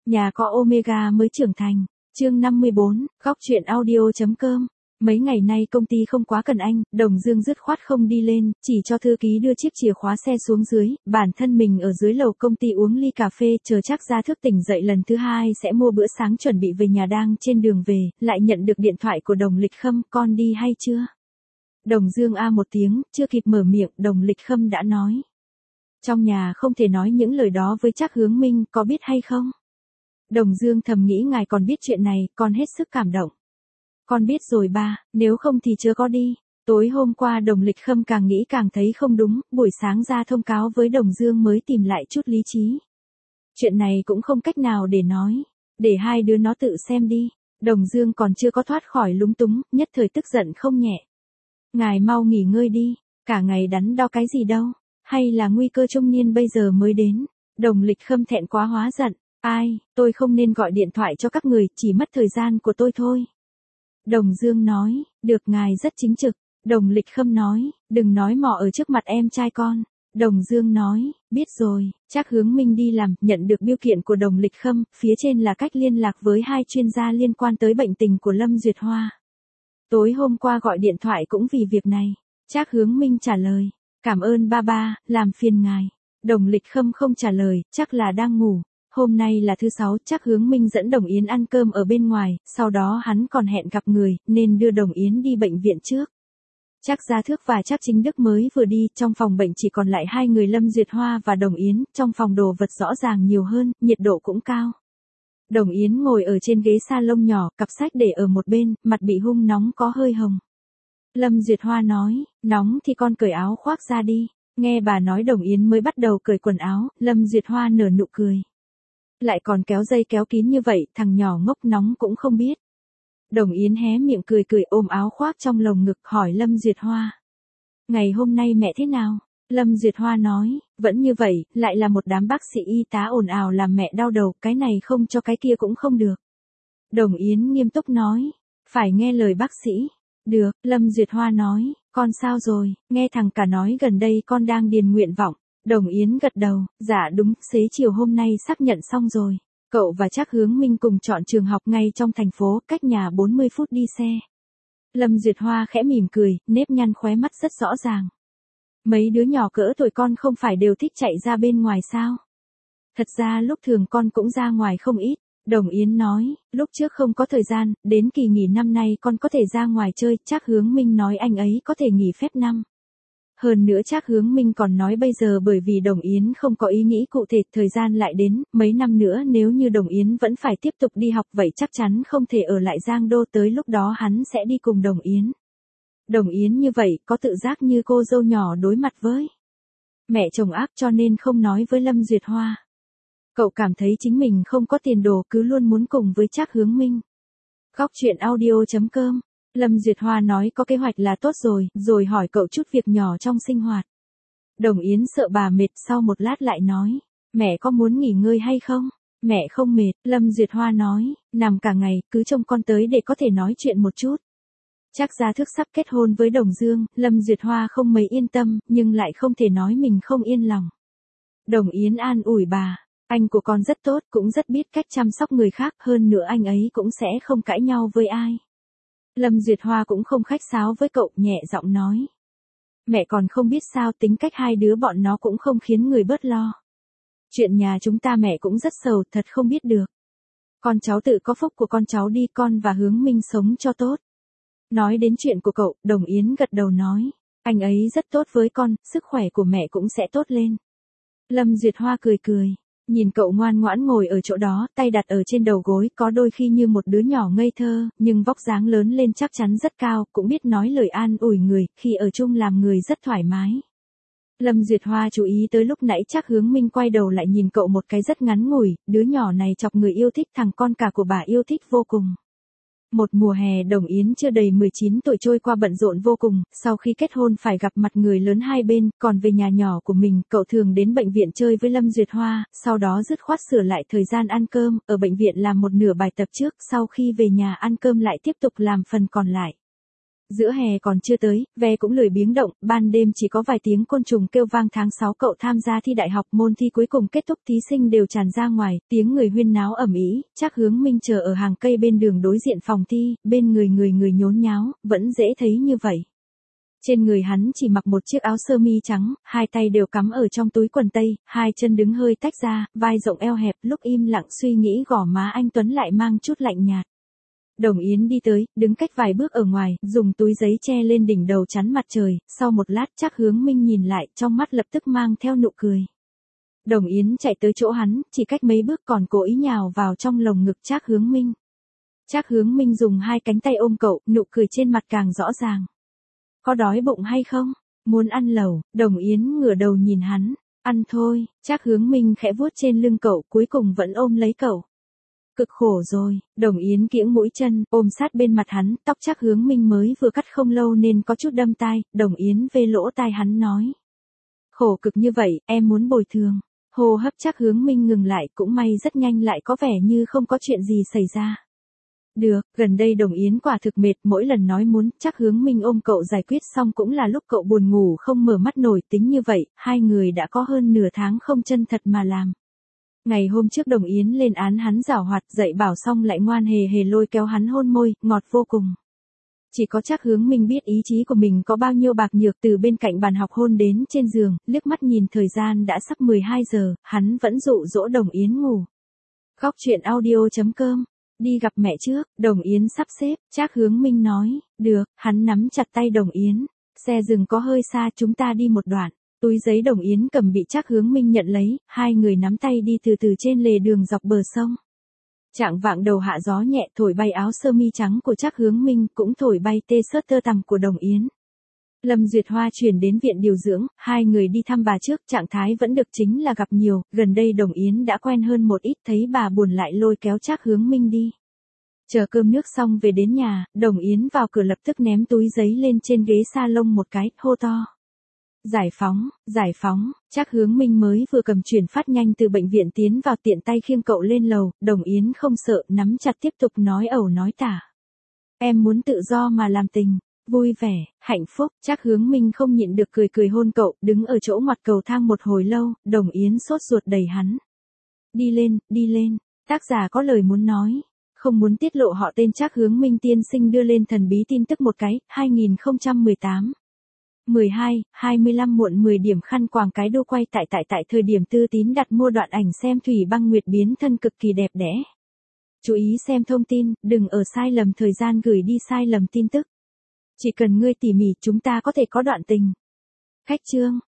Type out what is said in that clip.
Nhà có Omega mới trưởng thành. Chương 54, góc truyện audio.com. Mấy ngày nay công ty không quá cần anh, Đồng Dương dứt khoát không đi lên, chỉ cho thư ký đưa chiếc chìa khóa xe xuống dưới, bản thân mình ở dưới lầu công ty uống ly cà phê, chờ chắc ra thức tỉnh dậy lần thứ hai sẽ mua bữa sáng chuẩn bị về nhà. Đang trên đường về, lại nhận được điện thoại của Đồng Lịch Khâm, con đi hay chưa? Đồng Dương a một tiếng, chưa kịp mở miệng, Đồng Lịch Khâm đã nói. Trong nhà không thể nói những lời đó với Trác Hướng Minh, có biết hay không? Đồng Dương thầm nghĩ ngài còn biết chuyện này, con hết sức cảm động. Con biết rồi ba, nếu không thì chưa có đi. Tối hôm qua Đồng Lịch Khâm càng nghĩ càng thấy không đúng, buổi sáng ra thông cáo với Đồng Dương mới tìm lại chút lý trí. Chuyện này cũng không cách nào để nói, để hai đứa nó tự xem đi. Đồng Dương còn chưa có thoát khỏi lúng túng, nhất thời tức giận không nhẹ. Ngài mau nghỉ ngơi đi, cả ngày đắn đo cái gì đâu, hay là nguy cơ trung niên bây giờ mới đến. Đồng Lịch Khâm thẹn quá hóa giận, ai, tôi không nên gọi điện thoại cho các người, chỉ mất thời gian của tôi thôi. Đồng Dương nói, được ngài rất chính trực. Đồng Lịch Khâm nói, đừng nói mỏ ở trước mặt em trai con. Đồng Dương nói, biết rồi. Trác Hướng Minh đi làm, nhận được bưu kiện của Đồng Lịch Khâm, phía trên là cách liên lạc với hai chuyên gia liên quan tới bệnh tình của Lâm Duyệt Hoa. Tối hôm qua gọi điện thoại cũng vì việc này. Trác Hướng Minh trả lời, cảm ơn ba, làm phiền ngài. Đồng Lịch Khâm không trả lời, chắc là đang ngủ. Hôm nay là thứ sáu, Trác Hướng Minh dẫn Đồng Yến ăn cơm ở bên ngoài, sau đó hắn còn hẹn gặp người, nên đưa Đồng Yến đi bệnh viện trước. Trác Gia Thước và Trác Chính Đức mới vừa đi, trong phòng bệnh chỉ còn lại hai người Lâm Duyệt Hoa và Đồng Yến, trong phòng đồ vật rõ ràng nhiều hơn, nhiệt độ cũng cao. Đồng Yến ngồi ở trên ghế salon nhỏ, cặp sách để ở một bên, mặt bị hun nóng có hơi hồng. Lâm Duyệt Hoa nói, nóng thì con cởi áo khoác ra đi. Nghe bà nói Đồng Yến mới bắt đầu cởi quần áo, Lâm Duyệt Hoa nở nụ cười. Lại còn kéo dây kéo kín như vậy, thằng nhỏ ngốc nóng cũng không biết. Đồng Yến hé miệng cười ôm áo khoác trong lồng ngực hỏi Lâm Duyệt Hoa. Ngày hôm nay mẹ thế nào? Lâm Duyệt Hoa nói, vẫn như vậy, lại là một đám bác sĩ y tá ồn ào làm mẹ đau đầu, cái này không cho cái kia cũng không được. Đồng Yến nghiêm túc nói, phải nghe lời bác sĩ. Được, Lâm Duyệt Hoa nói, con sao rồi, nghe thằng cả nói gần đây con đang điền nguyện vọng. Đồng Yến gật đầu, dạ đúng, xế chiều hôm nay xác nhận xong rồi. Cậu và Trác Hướng Minh cùng chọn trường học ngay trong thành phố, cách nhà 40 phút đi xe. Lâm Duyệt Hoa khẽ mỉm cười, nếp nhăn khóe mắt rất rõ ràng. Mấy đứa nhỏ cỡ tuổi con không phải đều thích chạy ra bên ngoài sao? Thật ra lúc thường con cũng ra ngoài không ít. Đồng Yến nói, lúc trước không có thời gian, đến kỳ nghỉ năm nay con có thể ra ngoài chơi. Trác Hướng Minh nói anh ấy có thể nghỉ phép năm. Hơn nữa Trác Hướng Minh còn nói bây giờ bởi vì Đồng Yến không có ý nghĩ cụ thể, thời gian lại đến, mấy năm nữa nếu như Đồng Yến vẫn phải tiếp tục đi học vậy chắc chắn không thể ở lại Giang Đô, tới lúc đó hắn sẽ đi cùng Đồng Yến. Đồng Yến như vậy có tự giác như cô dâu nhỏ đối mặt với mẹ chồng ác cho nên không nói với Lâm Duyệt Hoa. Cậu cảm thấy chính mình không có tiền đồ cứ luôn muốn cùng với Trác Hướng Minh. Góc truyện audio.com. Lâm Duyệt Hoa nói có kế hoạch là tốt rồi hỏi cậu chút việc nhỏ trong sinh hoạt. Đồng Yến sợ bà mệt, sau một lát lại nói, mẹ có muốn nghỉ ngơi hay không? Mẹ không mệt, Lâm Duyệt Hoa nói, nằm cả ngày, cứ trông con tới để có thể nói chuyện một chút. Trác Gia Thước sắp kết hôn với Đồng Dương, Lâm Duyệt Hoa không mấy yên tâm, nhưng lại không thể nói mình không yên lòng. Đồng Yến an ủi bà, anh của con rất tốt, cũng rất biết cách chăm sóc người khác, hơn nữa anh ấy cũng sẽ không cãi nhau với ai. Lâm Duyệt Hoa cũng không khách sáo với cậu, nhẹ giọng nói. Mẹ còn không biết sao, tính cách hai đứa bọn nó cũng không khiến người bớt lo. Chuyện nhà chúng ta mẹ cũng rất sầu, thật không biết được. Con cháu tự có phúc của con cháu đi, con và Hướng Minh sống cho tốt. Nói đến chuyện của cậu, Đồng Yến gật đầu nói. Anh ấy rất tốt với con, sức khỏe của mẹ cũng sẽ tốt lên. Lâm Duyệt Hoa cười. Nhìn cậu ngoan ngoãn ngồi ở chỗ đó, tay đặt ở trên đầu gối, có đôi khi như một đứa nhỏ ngây thơ, nhưng vóc dáng lớn lên chắc chắn rất cao, cũng biết nói lời an ủi người, khi ở chung làm người rất thoải mái. Lâm Duyệt Hoa chú ý tới lúc nãy Trác Hướng Minh quay đầu lại nhìn cậu một cái rất ngắn ngủi, đứa nhỏ này chọc người yêu thích, thằng con cả của bà yêu thích vô cùng. Một mùa hè Đồng Yến chưa đầy 19 tuổi trôi qua bận rộn vô cùng, sau khi kết hôn phải gặp mặt người lớn hai bên, còn về nhà nhỏ của mình, cậu thường đến bệnh viện chơi với Lâm Duyệt Hoa, sau đó dứt khoát sửa lại thời gian ăn cơm, ở bệnh viện làm một nửa bài tập trước, sau khi về nhà ăn cơm lại tiếp tục làm phần còn lại. Giữa hè còn chưa tới, ve cũng lười biếng động, ban đêm chỉ có vài tiếng côn trùng kêu vang. Tháng 6 cậu tham gia thi đại học, môn thi cuối cùng kết thúc, thí sinh đều tràn ra ngoài, tiếng người huyên náo ầm ĩ. Trác Hướng Minh chờ ở hàng cây bên đường đối diện phòng thi, bên người người nhốn nháo, vẫn dễ thấy như vậy. Trên người hắn chỉ mặc một chiếc áo sơ mi trắng, hai tay đều cắm ở trong túi quần tây, hai chân đứng hơi tách ra, vai rộng eo hẹp, lúc im lặng suy nghĩ gò má anh Tuấn lại mang chút lạnh nhạt. Đồng Yến đi tới, đứng cách vài bước ở ngoài, dùng túi giấy che lên đỉnh đầu chắn mặt trời, sau một lát Trác Hướng Minh nhìn lại, trong mắt lập tức mang theo nụ cười. Đồng Yến chạy tới chỗ hắn, chỉ cách mấy bước còn cố ý nhào vào trong lồng ngực Trác Hướng Minh. Trác Hướng Minh dùng hai cánh tay ôm cậu, nụ cười trên mặt càng rõ ràng. Có đói bụng hay không? Muốn ăn lẩu? Đồng Yến ngửa đầu nhìn hắn. Ăn thôi. Trác Hướng Minh khẽ vuốt trên lưng cậu, cuối cùng vẫn ôm lấy cậu. Cực khổ rồi. Đồng Yến kiễng mũi chân, ôm sát bên mặt hắn, tóc Trác Hướng Minh mới vừa cắt không lâu nên có chút đâm tai. Đồng Yến vê lỗ tai hắn nói. Khổ cực như vậy, em muốn bồi thường. Hô hấp Trác Hướng Minh ngừng lại, cũng may rất nhanh lại có vẻ như không có chuyện gì xảy ra. Được, gần đây Đồng Yến quả thực mệt, mỗi lần nói muốn, Trác Hướng Minh ôm cậu giải quyết xong cũng là lúc cậu buồn ngủ không mở mắt nổi. Tính như vậy, hai người đã có hơn nửa tháng không chân thật mà làm. Ngày hôm trước Đồng Yến lên án hắn giảo hoạt, dạy bảo xong lại ngoan hề hề lôi kéo hắn hôn môi, ngọt vô cùng. Chỉ có Trác Hướng Minh biết ý chí của mình có bao nhiêu bạc nhược, từ bên cạnh bàn học hôn đến trên giường, liếc mắt nhìn thời gian đã sắp 12 giờ, hắn vẫn dụ dỗ Đồng Yến ngủ. Khóc chuyện audio.com. Đi gặp mẹ trước, Đồng Yến sắp xếp, Trác Hướng Minh nói, được, hắn nắm chặt tay Đồng Yến, xe dừng có hơi xa, chúng ta đi một đoạn. Túi giấy Đồng Yến cầm bị Trác Hướng Minh nhận lấy, hai người nắm tay đi từ từ trên lề đường dọc bờ sông. Chạng vạng đầu hạ gió nhẹ thổi bay áo sơ mi trắng của Trác Hướng Minh, cũng thổi bay tê-xớt tơ tằm của Đồng Yến. Lâm Duyệt Hoa chuyển đến viện điều dưỡng, hai người đi thăm bà trước, trạng thái vẫn được, chính là gặp nhiều, gần đây Đồng Yến đã quen hơn một ít, thấy bà buồn lại lôi kéo Trác Hướng Minh đi. Chờ cơm nước xong về đến nhà, Đồng Yến vào cửa lập tức ném túi giấy lên trên ghế salon một cái, hô to. Giải phóng, giải phóng. Trác Hướng Minh mới vừa cầm chuyển phát nhanh từ bệnh viện tiến vào, tiện tay khiêng cậu lên lầu, Đồng Yến không sợ, nắm chặt tiếp tục nói ẩu nói tả. Em muốn tự do mà làm tình. Vui vẻ, hạnh phúc. Trác Hướng Minh không nhịn được cười hôn cậu, đứng ở chỗ ngoặt cầu thang một hồi lâu, Đồng Yến sốt ruột đẩy hắn. Đi lên, tác giả có lời muốn nói. Không muốn tiết lộ họ tên. Trác Hướng Minh tiên sinh đưa lên thần bí tin tức một cái, 2018. 12:25 muộn 10 điểm, khăn quàng cái đu quay tại thời điểm Tư Tín đặt mua đoạn ảnh xem Thủy Băng Nguyệt biến thân cực kỳ đẹp đẽ. Chú ý xem thông tin, đừng ở sai lầm thời gian gửi đi sai lầm tin tức. Chỉ cần ngươi tỉ mỉ, chúng ta có thể có đoạn tình. Khách chương.